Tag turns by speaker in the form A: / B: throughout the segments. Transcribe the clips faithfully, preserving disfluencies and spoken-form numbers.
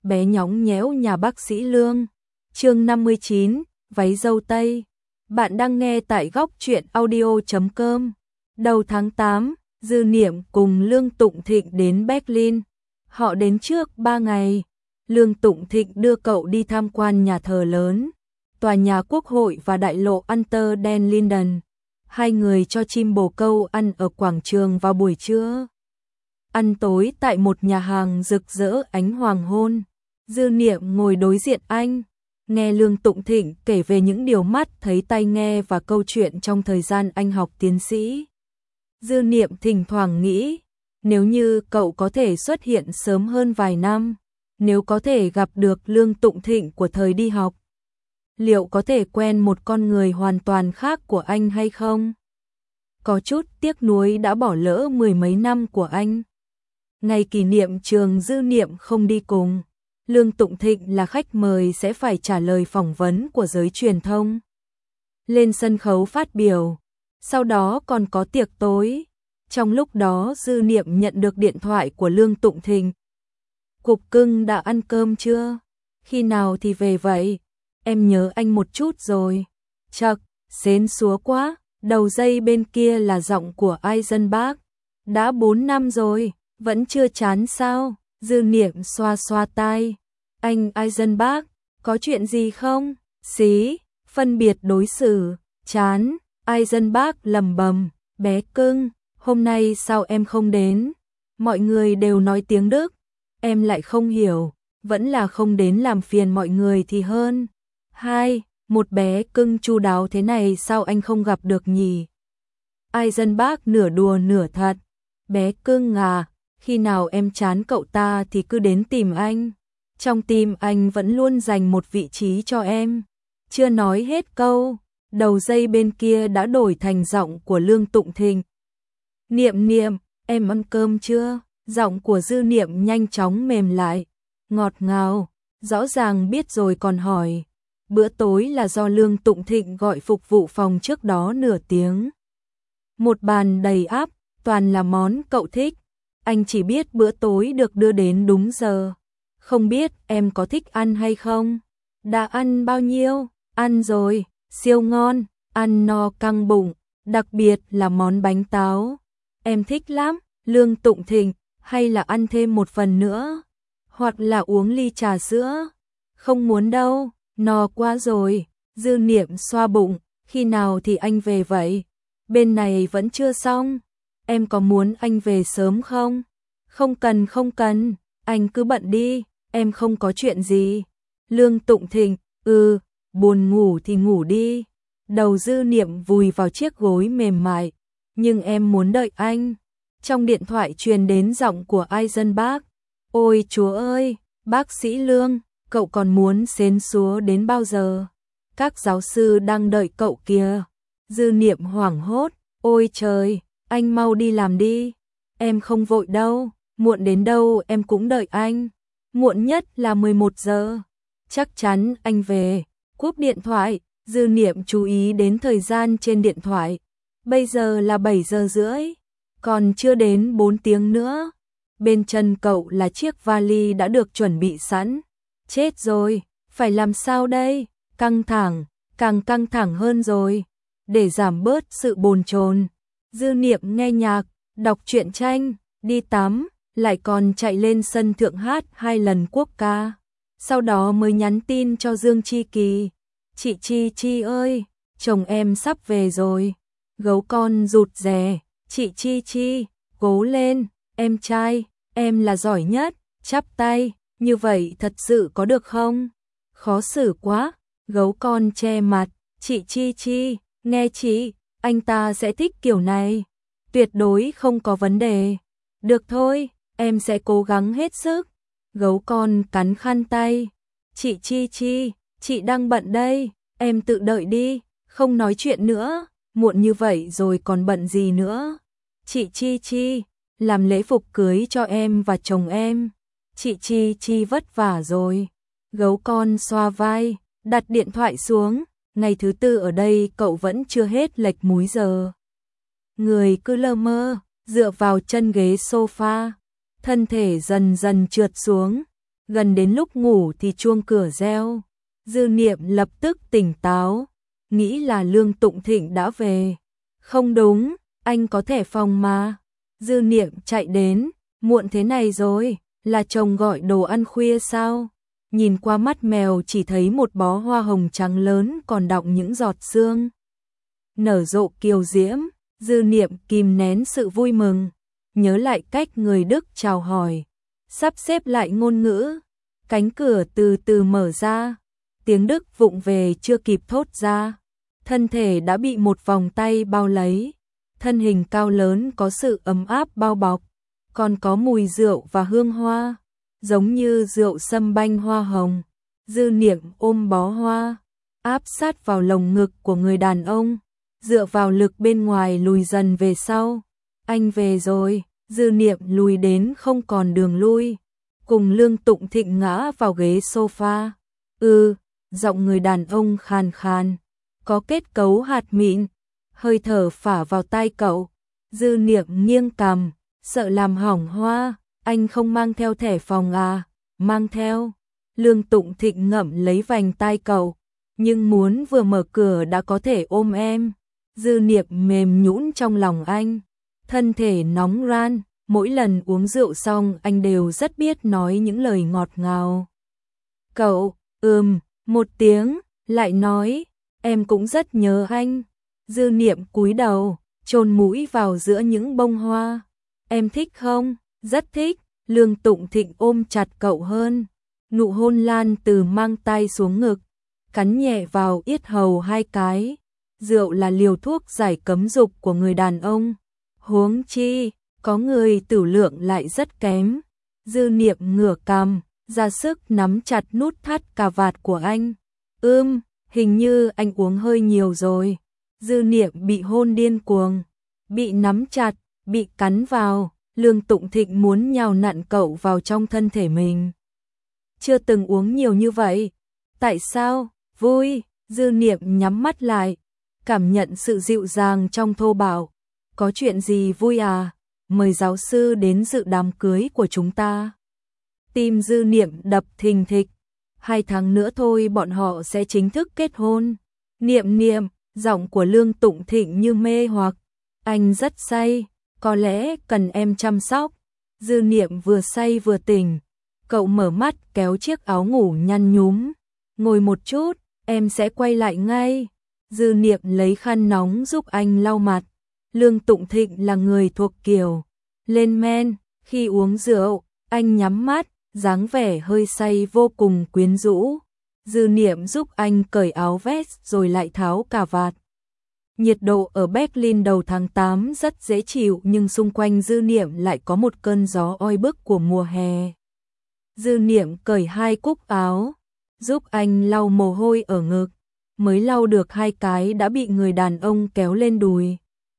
A: bé nhõng nhẽo nhà bác sĩ Lương. Chương năm mươi chín, váy dâu tây. Bạn đang nghe tại góc truyện audio chấm com. Đầu tháng tám, Dư Niệm cùng Lương Tụng Thịnh đến Berlin. Họ đến trước ba ngày. Lương Tụng Thịnh đưa cậu đi tham quan nhà thờ lớn, tòa nhà Quốc hội và đại lộ Unter den Linden. Hai người cho chim bồ câu ăn ở quảng trường vào buổi trưa. Ăn tối tại một nhà hàng rực rỡ ánh hoàng hôn. Dư Niệm ngồi đối diện anh, nghe Lương Tụng Thịnh kể về những điều mắt thấy tai nghe và câu chuyện trong thời gian anh học tiến sĩ. Dư Niệm thỉnh thoảng nghĩ, nếu như cậu có thể xuất hiện sớm hơn vài năm, nếu có thể gặp được Lương Tụng Thịnh của thời đi học, liệu có thể quen một con người hoàn toàn khác của anh hay không? Có chút tiếc nuối đã bỏ lỡ mười mấy năm của anh. Ngày kỷ niệm trường Dư Niệm không đi cùng. Lương Tụng Thịnh là khách mời sẽ phải trả lời phỏng vấn của giới truyền thông, lên sân khấu phát biểu, sau đó còn có tiệc tối. Trong lúc đó Dư Niệm nhận được điện thoại của Lương Tụng Thịnh. Cục cưng đã ăn cơm chưa? Khi nào thì về vậy? Em nhớ anh một chút rồi. Chậc, xến xúa quá. Đầu dây bên kia là giọng của Eisenbach. Đã bốn năm rồi, vẫn chưa chán sao? Dư Niệm xoa xoa tai. Anh Eisenbach, có chuyện gì không? Xí, phân biệt đối xử, chán. Eisenbach lầm bầm, bé cưng, hôm nay sao em không đến? Mọi người đều nói tiếng Đức, em lại không hiểu, vẫn là không đến làm phiền mọi người thì hơn. Hai, một bé cưng chu đáo thế này sao anh không gặp được nhỉ? Eisenbach nửa đùa nửa thật. Bé cưng à, khi nào em chán cậu ta thì cứ đến tìm anh. Trong tim anh vẫn luôn dành một vị trí cho em. Chưa nói hết câu, đầu dây bên kia đã đổi thành giọng của Lương Tụng Thịnh. Niệm Niệm, em ăn cơm chưa? Giọng của Dư Niệm nhanh chóng mềm lại, ngọt ngào, rõ ràng biết rồi còn hỏi. Bữa tối là do Lương Tụng Thịnh gọi phục vụ phòng trước đó nửa tiếng. Một bàn đầy ắp, toàn là món cậu thích. Anh chỉ biết bữa tối được đưa đến đúng giờ. Không biết em có thích ăn hay không? Đã ăn bao nhiêu? Ăn rồi, siêu ngon, ăn no căng bụng, đặc biệt là món bánh táo. Em thích lắm. Lương Tụng Thịnh, hay là ăn thêm một phần nữa? Hoặc là uống ly trà sữa? Không muốn đâu, no quá rồi. Dư Niệm xoa bụng, khi nào thì anh về vậy? Bên này vẫn chưa xong. Em có muốn anh về sớm không? Không cần không cần, anh cứ bận đi, em không có chuyện gì. Lương Tụng Thịnh, ừ, buồn ngủ thì ngủ đi. Đầu Dư Niệm vùi vào chiếc gối mềm mại, nhưng em muốn đợi anh. Trong điện thoại truyền đến giọng của Eisenbach. Ôi chúa ơi, bác sĩ Lương, cậu còn muốn xến xúa đến bao giờ? Các giáo sư đang đợi cậu kìa. Dư Niệm hoảng hốt, ôi trời, anh mau đi làm đi. Em không vội đâu, muộn đến đâu em cũng đợi anh. Muộn nhất là mười một giờ. Chắc chắn anh về. Cúp điện thoại, Dư Niệm chú ý đến thời gian trên điện thoại. Bây giờ là bảy giờ rưỡi, còn chưa đến bốn tiếng nữa. Bên chân cậu là chiếc vali đã được chuẩn bị sẵn. Chết rồi, phải làm sao đây? Căng thẳng, càng căng thẳng hơn rồi. Để giảm bớt sự bồn chồn, Dư Niệm nghe nhạc, đọc truyện tranh, đi tắm, lại còn chạy lên sân thượng hát hai lần quốc ca. Sau đó mới nhắn tin cho Dương Chi Kỳ. Chị Chi Chi ơi, chồng em sắp về rồi. Gấu con rụt rè. Chị Chi Chi, cố lên, em trai, em là giỏi nhất, chắp tay, như vậy thật sự có được không? Khó xử quá, gấu con che mặt. Chị Chi Chi, nghe chị, anh ta sẽ thích kiểu này. Tuyệt đối không có vấn đề. Được thôi, em sẽ cố gắng hết sức. Gấu con cắn khăn tay. Chị Chi Chi, chị đang bận đây, em tự đợi đi, không nói chuyện nữa, muộn như vậy rồi còn bận gì nữa. Chị Chi Chi, làm lễ phục cưới cho em và chồng em. Chị Chi Chi vất vả rồi. Gấu con xoa vai, đặt điện thoại xuống. Ngày thứ tư ở đây cậu vẫn chưa hết lệch múi giờ. Người cứ lơ mơ, dựa vào chân ghế sofa, thân thể dần dần trượt xuống. Gần đến lúc ngủ thì chuông cửa reo. Dư Niệm lập tức tỉnh táo, nghĩ là Lương Tụng Thịnh đã về. Không đúng, anh có thẻ phòng mà. Dư Niệm chạy đến, muộn thế này rồi, là chồng gọi đồ ăn khuya sao? Nhìn qua mắt mèo chỉ thấy một bó hoa hồng trắng lớn còn đọng những giọt sương. Nở rộ kiều diễm, Dư Niệm kìm nén sự vui mừng, nhớ lại cách người Đức chào hỏi, sắp xếp lại ngôn ngữ. Cánh cửa từ từ mở ra, tiếng Đức vụng về chưa kịp thốt ra. Thân thể đã bị một vòng tay bao lấy, thân hình cao lớn có sự ấm áp bao bọc, còn có mùi rượu và hương hoa, giống như rượu sâm banh hoa hồng. Dư Niệm ôm bó hoa, áp sát vào lồng ngực của người đàn ông, dựa vào lực bên ngoài lùi dần về sau. Anh về rồi. Dư Niệm lùi đến không còn đường lui, cùng Lương Tụng Thịnh ngã vào ghế sofa. Ừ, giọng người đàn ông khàn khàn, có kết cấu hạt mịn, hơi thở phả vào tai cậu. Dư Niệm nghiêng cằm, sợ làm hỏng hoa. Anh không mang theo thẻ phòng à? Mang theo. Lương Tụng Thịnh ngậm lấy vành tai cậu, nhưng muốn vừa mở cửa đã có thể ôm em. Dư Niệm mềm nhũn trong lòng anh, thân thể nóng ran. Mỗi lần uống rượu xong anh đều rất biết nói những lời ngọt ngào. Cậu, ừm, một tiếng, lại nói, em cũng rất nhớ anh. Dư Niệm cúi đầu, chôn mũi vào giữa những bông hoa. Em thích không? Rất thích. Lương Tụng Thịnh ôm chặt cậu hơn, nụ hôn lan từ mang tai xuống ngực, cắn nhẹ vào yết hầu hai cái. Rượu là liều thuốc giải cấm dục của người đàn ông, huống chi có người tử lượng lại rất kém. Dư Niệm ngửa cằm, ra sức nắm chặt nút thắt cà vạt của anh. Ưm, hình như anh uống hơi nhiều rồi. Dư Niệm bị hôn điên cuồng, bị nắm chặt, bị cắn vào. Lương Tụng Thịnh muốn nhào nặn cậu vào trong thân thể mình. Chưa từng uống nhiều như vậy. Tại sao? Vui. Dư Niệm nhắm mắt lại, cảm nhận sự dịu dàng trong thô bạo. Có chuyện gì vui à? Mời giáo sư đến dự đám cưới của chúng ta. Tim Dư Niệm đập thình thịch. Hai tháng nữa thôi bọn họ sẽ chính thức kết hôn. Niệm Niệm, giọng của Lương Tụng Thịnh như mê hoặc. Anh rất say, có lẽ cần em chăm sóc. Dư Niệm vừa say vừa tỉnh. Cậu mở mắt kéo chiếc áo ngủ nhăn nhúm. Ngồi một chút, em sẽ quay lại ngay. Dư Niệm lấy khăn nóng giúp anh lau mặt. Lương Tụng Thịnh là người thuộc kiểu lên men. Khi uống rượu, anh nhắm mắt, dáng vẻ hơi say vô cùng quyến rũ. Dư Niệm giúp anh cởi áo vest rồi lại tháo cà vạt. Nhiệt độ ở Berlin đầu tháng tám rất dễ chịu, nhưng xung quanh Dư Niệm lại có một cơn gió oi bức của mùa hè. Dư Niệm cởi hai cúc áo, giúp anh lau mồ hôi ở ngực. Mới lau được hai cái đã bị người đàn ông kéo lên đùi.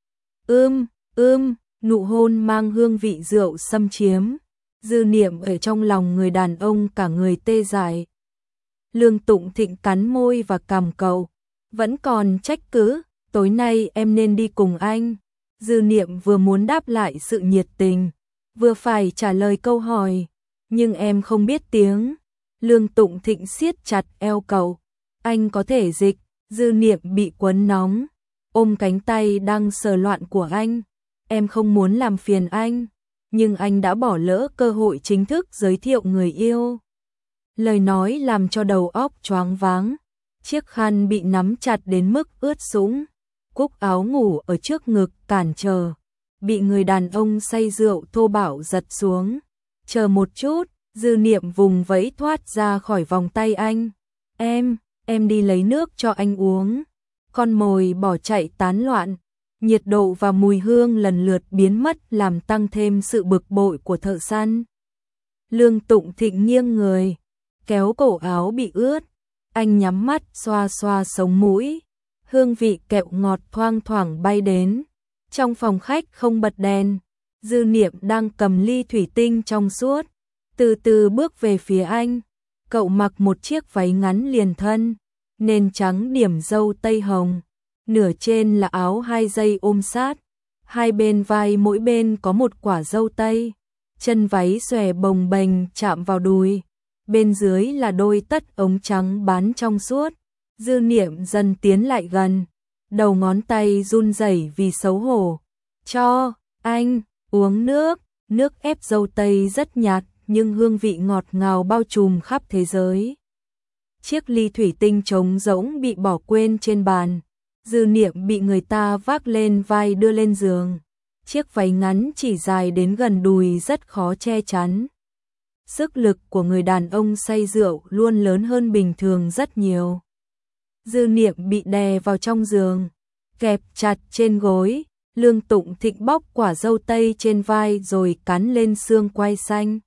A: Ưm, ưm, nụ hôn mang hương vị rượu xâm chiếm. Dư Niệm ở trong lòng người đàn ông cả người tê dại. Lương Tụng Thịnh cắn môi và cằm cậu. Vẫn còn trách cứ, tối nay em nên đi cùng anh. Dư Niệm vừa muốn đáp lại sự nhiệt tình, vừa phải trả lời câu hỏi. Nhưng em không biết tiếng. Lương Tụng Thịnh siết chặt eo cậu. Anh có thể dịch. Dư Niệm bị quấn nóng, ôm cánh tay đang sờ loạn của anh. Em không muốn làm phiền anh, nhưng anh đã bỏ lỡ cơ hội chính thức giới thiệu người yêu. Lời nói làm cho đầu óc choáng váng. Chiếc khăn bị nắm chặt đến mức ướt sũng. Cúc áo ngủ ở trước ngực cản trở, bị người đàn ông say rượu thô bạo giật xuống. Chờ một chút. Dư Niệm vùng vẫy thoát ra khỏi vòng tay anh. Em, em đi lấy nước cho anh uống. Con mồi bỏ chạy tán loạn. Nhiệt độ và mùi hương lần lượt biến mất làm tăng thêm sự bực bội của thợ săn. Lương Tụng Thịnh nghiêng người, kéo cổ áo bị ướt. Anh nhắm mắt xoa xoa sống mũi. Hương vị kẹo ngọt thoang thoảng bay đến. Trong phòng khách không bật đèn. Dư Niệm đang cầm ly thủy tinh trong suốt, từ từ bước về phía anh. Cậu mặc một chiếc váy ngắn liền thân, nền trắng điểm dâu tây hồng. Nửa trên là áo hai dây ôm sát, hai bên vai mỗi bên có một quả dâu tây. Chân váy xòe bồng bềnh chạm vào đùi, bên dưới là đôi tất ống trắng bán trong suốt. Dư Niệm dần tiến lại gần, đầu ngón tay run rẩy vì xấu hổ. Cho anh uống nước, nước ép dâu tây rất nhạt nhưng hương vị ngọt ngào bao trùm khắp thế giới. Chiếc ly thủy tinh trống rỗng bị bỏ quên trên bàn. Dư Niệm bị người ta vác lên vai đưa lên giường. Chiếc váy ngắn chỉ dài đến gần đùi rất khó che chắn. Sức lực của người đàn ông say rượu luôn lớn hơn bình thường rất nhiều. Dư Niệm bị đè vào trong giường, kẹp chặt trên gối. Lương Tụng Thịnh bóc quả dâu tây trên vai rồi cắn lên xương quai xanh.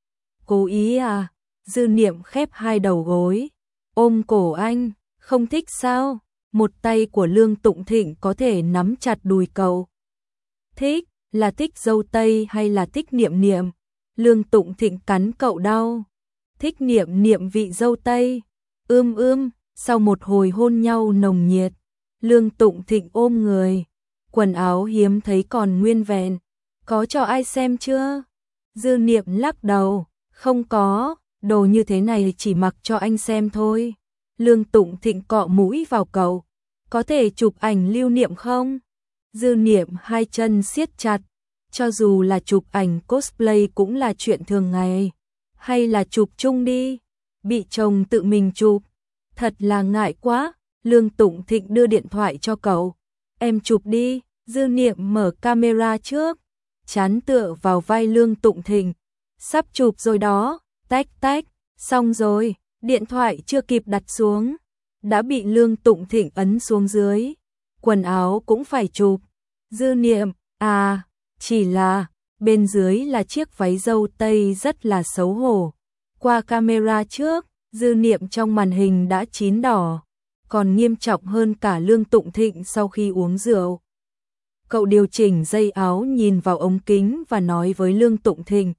A: Cố ý à? Dư Niệm khép hai đầu gối, ôm cổ anh. Không thích sao? Một tay của Lương Tụng Thịnh có thể nắm chặt đùi cậu. Thích, là thích dâu tây hay là thích Niệm Niệm? Lương Tụng Thịnh cắn cậu đau. Thích Niệm Niệm vị dâu tây. Ưm ưm, sau một hồi hôn nhau nồng nhiệt, Lương Tụng Thịnh ôm người. Quần áo hiếm thấy còn nguyên vẹn. Có cho ai xem chưa? Dư Niệm lắc đầu. Không có, đồ như thế này chỉ mặc cho anh xem thôi. Lương Tụng Thịnh cọ mũi vào cậu. Có thể chụp ảnh lưu niệm không? Dư Niệm hai chân siết chặt. Cho dù là chụp ảnh cosplay cũng là chuyện thường ngày. Hay là chụp chung đi. Bị chồng tự mình chụp. Thật là ngại quá. Lương Tụng Thịnh đưa điện thoại cho cậu. Em chụp đi. Dư Niệm mở camera trước, chán tựa vào vai Lương Tụng Thịnh. Sắp chụp rồi đó. Tách tách. Xong rồi. Điện thoại chưa kịp đặt xuống, đã bị Lương Tụng Thịnh ấn xuống dưới. Quần áo cũng phải chụp. Dư Niệm, à, chỉ là, bên dưới là chiếc váy dâu tây rất là xấu hổ. Qua camera trước, Dư Niệm trong màn hình đã chín đỏ, còn nghiêm trọng hơn cả Lương Tụng Thịnh sau khi uống rượu. Cậu điều chỉnh dây áo nhìn vào ống kính và nói với Lương Tụng Thịnh.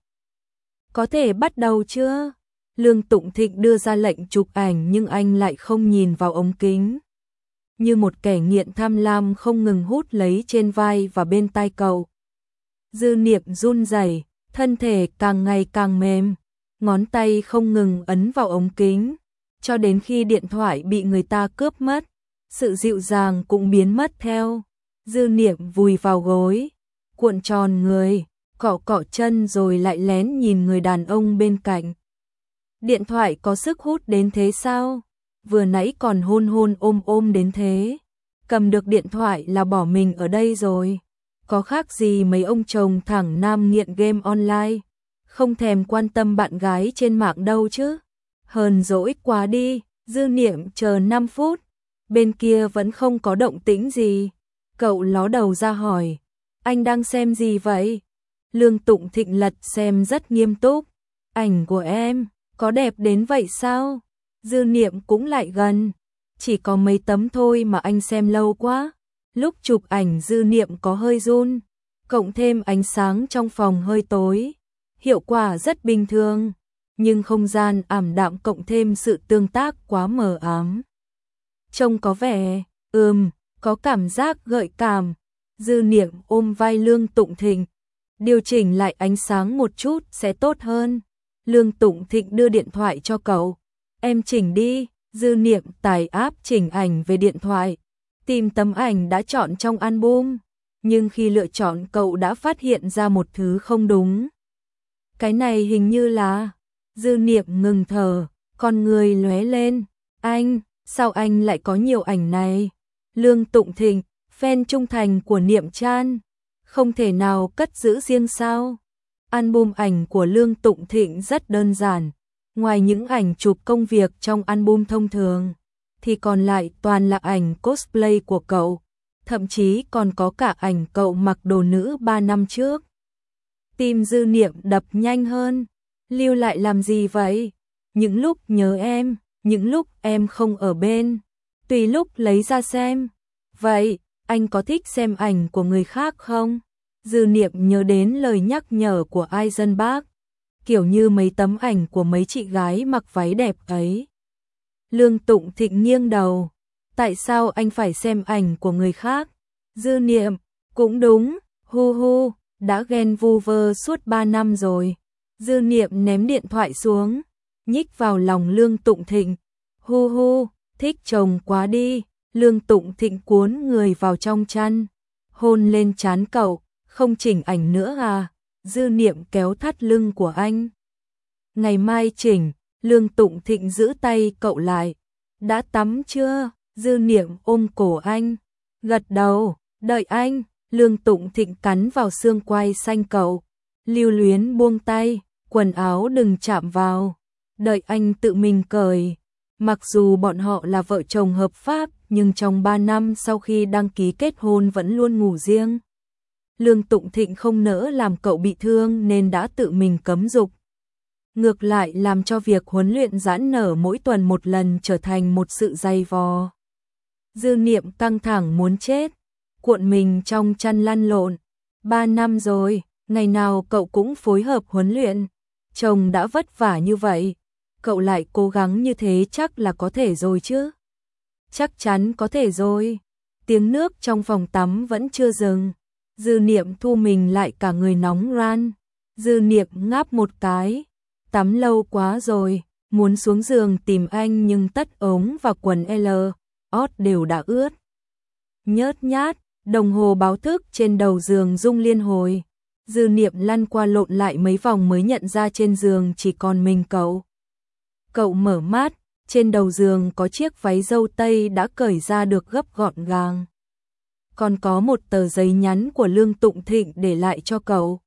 A: Có thể bắt đầu chưa? Lương Tụng Thịnh đưa ra lệnh chụp ảnh nhưng anh lại không nhìn vào ống kính. Như một kẻ nghiện tham lam không ngừng hút lấy trên vai và bên tai cậu. Dư Niệm run rẩy, thân thể càng ngày càng mềm, ngón tay không ngừng ấn vào ống kính, cho đến khi điện thoại bị người ta cướp mất, sự dịu dàng cũng biến mất theo. Dư Niệm vùi vào gối, cuộn tròn người, cọ cọ chân rồi lại lén nhìn người đàn ông bên cạnh. Điện thoại có sức hút đến thế sao? Vừa nãy còn hôn hôn ôm ôm đến thế. Cầm được điện thoại là bỏ mình ở đây rồi. Có khác gì mấy ông chồng thẳng nam nghiện game online. Không thèm quan tâm bạn gái trên mạng đâu chứ. Hờn dỗi quá đi. Dư Niệm chờ năm phút. Bên kia vẫn không có động tĩnh gì. Cậu ló đầu ra hỏi. Anh đang xem gì vậy? Lương Tụng Thịnh lật xem rất nghiêm túc. Ảnh của em. Có đẹp đến vậy sao? Dư Niệm cũng lại gần. Chỉ có mấy tấm thôi mà anh xem lâu quá. Lúc chụp ảnh Dư Niệm có hơi run. Cộng thêm ánh sáng trong phòng hơi tối. Hiệu quả rất bình thường. Nhưng không gian ảm đạm cộng thêm sự tương tác quá mờ ám. Trông có vẻ, ừm, có cảm giác gợi cảm. Dư Niệm ôm vai Lương Tụng Thịnh. Điều chỉnh lại ánh sáng một chút sẽ tốt hơn. Lương Tụng Thịnh đưa điện thoại cho cậu. Em chỉnh đi. Dư Niệm tải app chỉnh ảnh về điện thoại. Tìm tấm ảnh đã chọn trong album. Nhưng khi lựa chọn cậu đã phát hiện ra một thứ không đúng. Cái này hình như là... Dư Niệm ngừng thở, con người lóe lên. Anh, sao anh lại có nhiều ảnh này? Lương Tụng Thịnh, fan trung thành của Niệm Chan. Không thể nào cất giữ riêng sao? Album ảnh của Lương Tụng Thịnh rất đơn giản. Ngoài những ảnh chụp công việc trong album thông thường, thì còn lại toàn là ảnh cosplay của cậu. Thậm chí còn có cả ảnh cậu mặc đồ nữ ba năm trước. Tim Dư Niệm đập nhanh hơn. Lưu lại làm gì vậy? Những lúc nhớ em, những lúc em không ở bên. Tùy lúc lấy ra xem. Vậy, anh có thích xem ảnh của người khác không? Dư Niệm nhớ đến lời nhắc nhở của Eisenbach. Kiểu như mấy tấm ảnh của mấy chị gái mặc váy đẹp ấy. Lương Tụng Thịnh nghiêng đầu. Tại sao anh phải xem ảnh của người khác? Dư Niệm, cũng đúng, hu hu, đã ghen vu vơ suốt ba năm rồi. Dư Niệm ném điện thoại xuống. nhích vào lòng Lương Tụng Thịnh. Hu hu, thích chồng quá đi. Lương Tụng Thịnh cuốn người vào trong chăn, hôn lên trán cậu. Không chỉnh ảnh nữa à? Dư Niệm kéo thắt lưng của anh. Ngày mai chỉnh. Lương Tụng Thịnh giữ tay cậu lại. Đã tắm chưa? Dư Niệm ôm cổ anh, gật đầu. Đợi anh. Lương Tụng Thịnh cắn vào xương quai xanh cậu, lưu luyến buông tay. Quần áo đừng chạm vào, đợi anh tự mình cởi. Mặc dù bọn họ là vợ chồng hợp pháp, nhưng trong ba năm sau khi đăng ký kết hôn vẫn luôn ngủ riêng. Lương Tụng Thịnh không nỡ làm cậu bị thương nên đã tự mình cấm dục. Ngược lại làm cho việc huấn luyện giãn nở mỗi tuần một lần trở thành một sự dày vò. Dư Niệm căng thẳng muốn chết, cuộn mình trong chăn lăn lộn. Ba năm rồi, ngày nào cậu cũng phối hợp huấn luyện. Chồng đã vất vả như vậy, cậu lại cố gắng như thế chắc là có thể rồi chứ? Chắc chắn có thể rồi. Tiếng nước trong phòng tắm vẫn chưa dừng. Dư Niệm thu mình lại cả người nóng ran. Dư Niệm ngáp một cái. Tắm lâu quá rồi, muốn xuống giường tìm anh nhưng tất ống và quần L, ót đều đã ướt. Nhớt nhát, đồng hồ báo thức trên đầu giường rung liên hồi. Dư Niệm lăn qua lộn lại mấy vòng mới nhận ra trên giường chỉ còn mình cậu. Cậu mở mắt, trên đầu giường có chiếc váy dâu tây đã cởi ra được gấp gọn gàng. Còn có một tờ giấy nhắn của Lương Tụng Thịnh để lại cho cậu.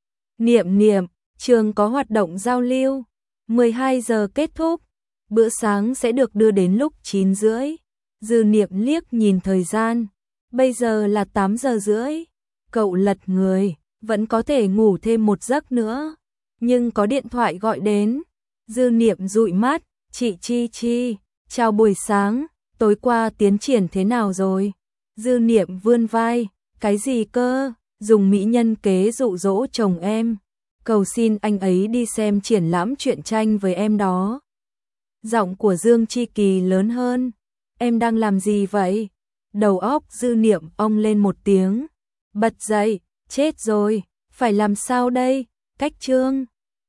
A: Niệm Niệm, trường có hoạt động giao lưu, mười hai giờ kết thúc, bữa sáng sẽ được đưa đến lúc chín rưỡi. Dư Niệm liếc nhìn thời gian, bây giờ là tám giờ rưỡi. Cậu lật người, vẫn có thể ngủ thêm một giấc nữa, nhưng có điện thoại gọi đến. Dư Niệm dụi mắt, chị Chi Chi, chào buổi sáng, tối qua tiến triển thế nào rồi? Dư Niệm vươn vai, cái gì cơ? Dùng mỹ nhân kế dụ dỗ chồng em, cầu xin anh ấy đi xem triển lãm truyện tranh với em đó. Giọng của Dương Chi Kỳ lớn hơn, em đang làm gì vậy? Đầu óc Dư Niệm ong lên một tiếng, bật dậy, chết rồi, phải làm sao đây? Cách chương